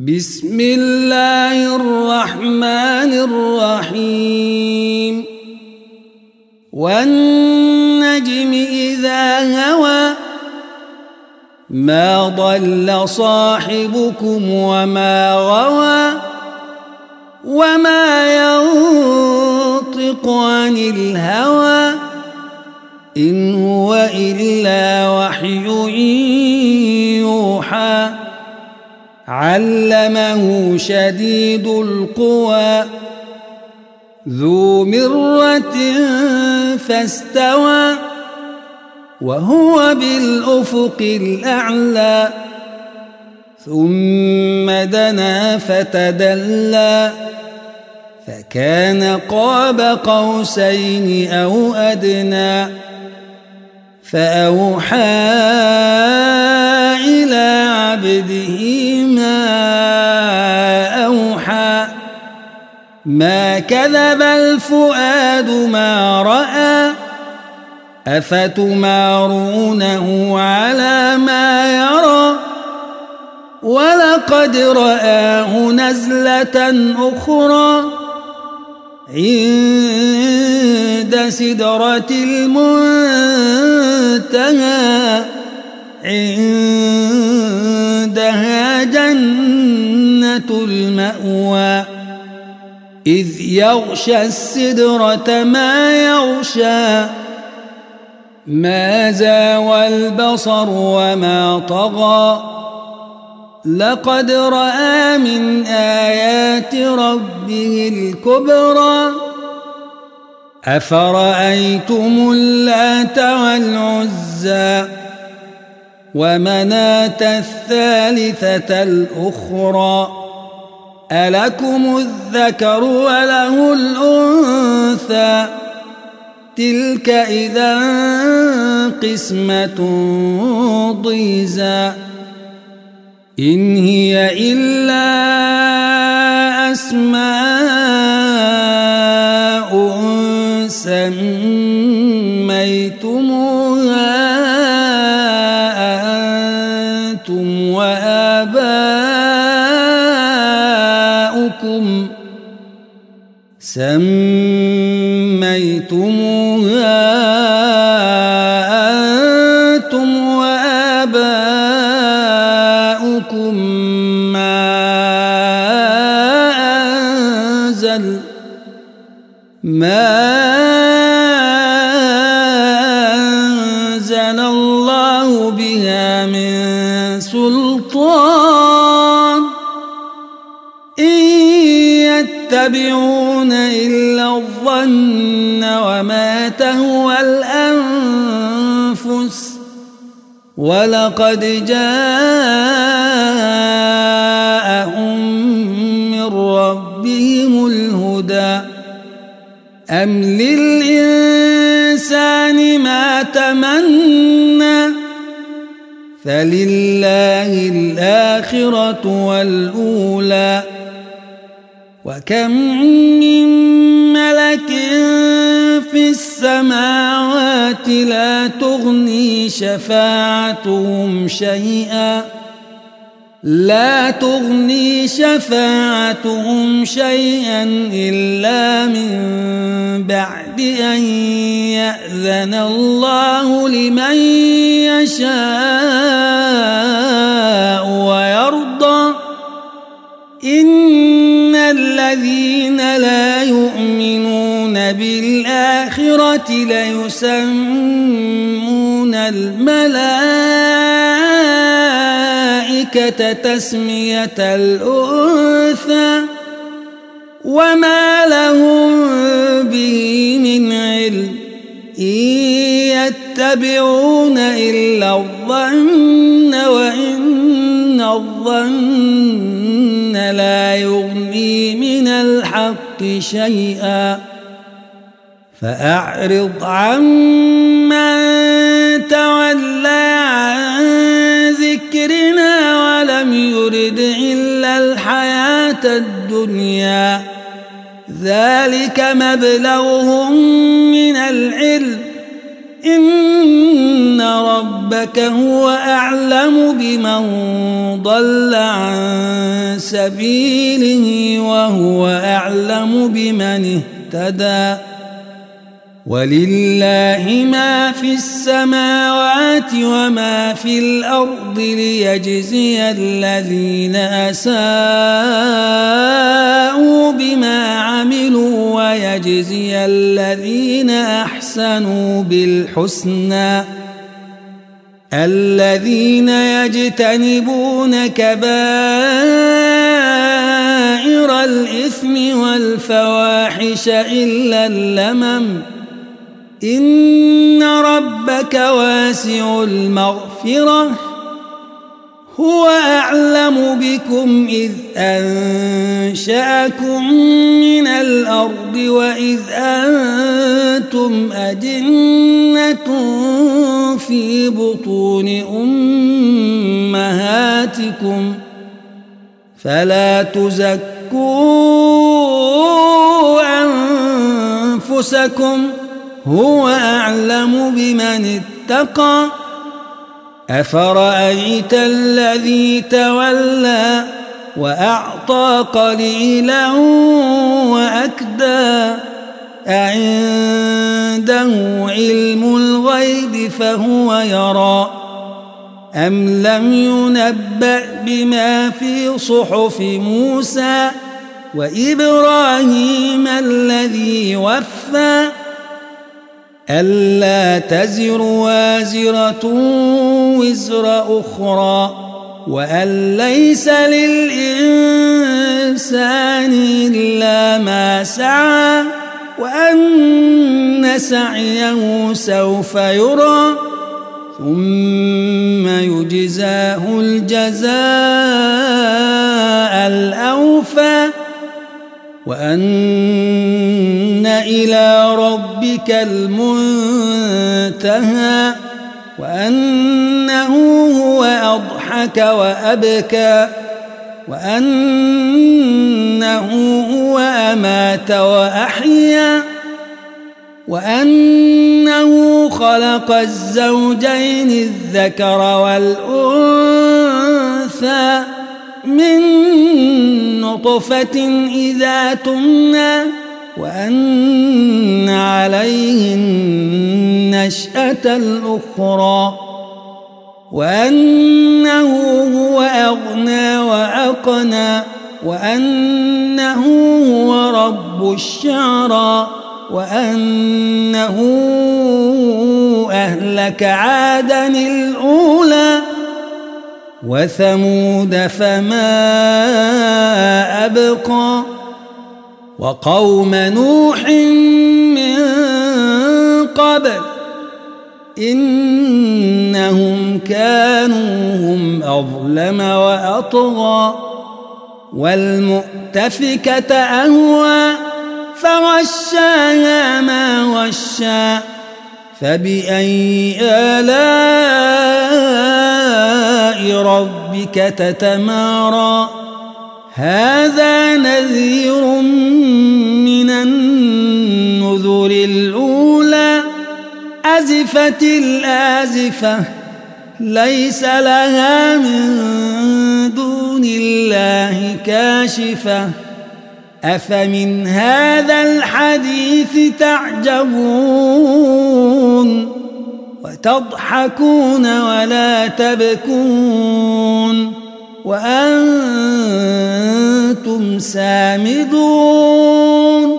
بسم الله الرحمن الرحيم والنجم إذا هوى ما ضل صاحبكم وما غوى وما ينطق عن الهوى إن هو إلا وحي يوحى علمه شديد القوى ذو مرة فاستوى وهو بالأفق الأعلى ثم دنا فتدلى فكان قاب قوسين أو أدنى فأوحى إلى عبده ما أوحى ما كذب الفؤاد ما رأى أفتمارونه على ما يرى ولقد رآه نزلة أخرى عند سدرة المنتهى عندها جنة المأوى إذ يغشى السدرة ما يغشى ما زاوى البصر وما طغى لقد رأى من آيات ربه الكبرى أفرأيتم اللات والعزى ومناة الثالثة الأخرى ألكم الذكر وله الأنثى تلك إذا قسمة ضيزى إن هي إلا أسماء سميتموها أنتم وآباؤكم ما أنزل الله بها من سلطان إن يتبعون إلا الظن وما تهوى الأنفس ولقد جاءهم من ربهم الهدى أم للإنسان ما تمنى فلله الآخرة والأولى وكم من ملك في السماوات لا تغني شفاعتهم شيئا إلا من بعد أن يأذن الله لمن يشاء ويرضى إن الذين لا يؤمنون بالآخرة ليسمون الملائكة تسمية الأنثى وما لهم به من علم إن يتبعون إلا الظن وإن الظن لا يغني من الحق شيئا فأعرض عمن تولى عن ذكرنا ولم يرد إلا الحياة الدنيا ذلك مبلغهم من العلم إن ربك هو أعلم بمن ضل عن سبيله وهو أعلم بمن اهتدى ولله ما في السماوات وما في الأرض ليجزي الذين أساءوا بما عملوا ويجزي الذين أحسنوا بالحسنى الذين يجتنبون كبائر الإثم والفواحش إلا اللمم إن ربك واسع المغفرة هو أعلم بكم إذ أنشأكم من الأرض وإذ أنتم أجنة في بطون أمهاتكم فلا تزكوا أنفسكم هو أعلم بمن اتقى أفرأيت الذي تولى وأعطى قليلا وأكدى أعنده علم الغيب فهو يرى أم لم ينبأ بما في صحف موسى وإبراهيم الذي وفى ألا تزر وازرة وزر أخرى وأن ليس للإنسان إلا ما سعى وأن سعيه سوف يرى ثم يجزاه الجزاء الأوفى وأن إلى ربك المنتهى وأنه هو أضحك وأبكى وأنه هو أمات وأحيا وأنه خلق الزوجين الذكر والأنثى من نطفة إذا تمنى وأن عليه النشأة الأخرى وأنه هو أغنى وأقنى وأنه هو رب الشعرى وأنه أهلك عادا الأولى وثمود فما أبقى وقوم نوح من قبل إنهم كانوا هم أظلم وأطغى والمؤتفكة أهوى فغشاها ما غشى فبأي آلاء ربك تتمارى هذا نذير من النذر الأولى أزفت الآزفة ليس لها من دون الله كاشفة أفمن هذا الحديث تعجبون وتضحكون ولا تبكون وأنتم سامدون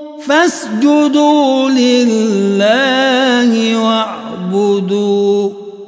فاسجدوا لله واعبدوا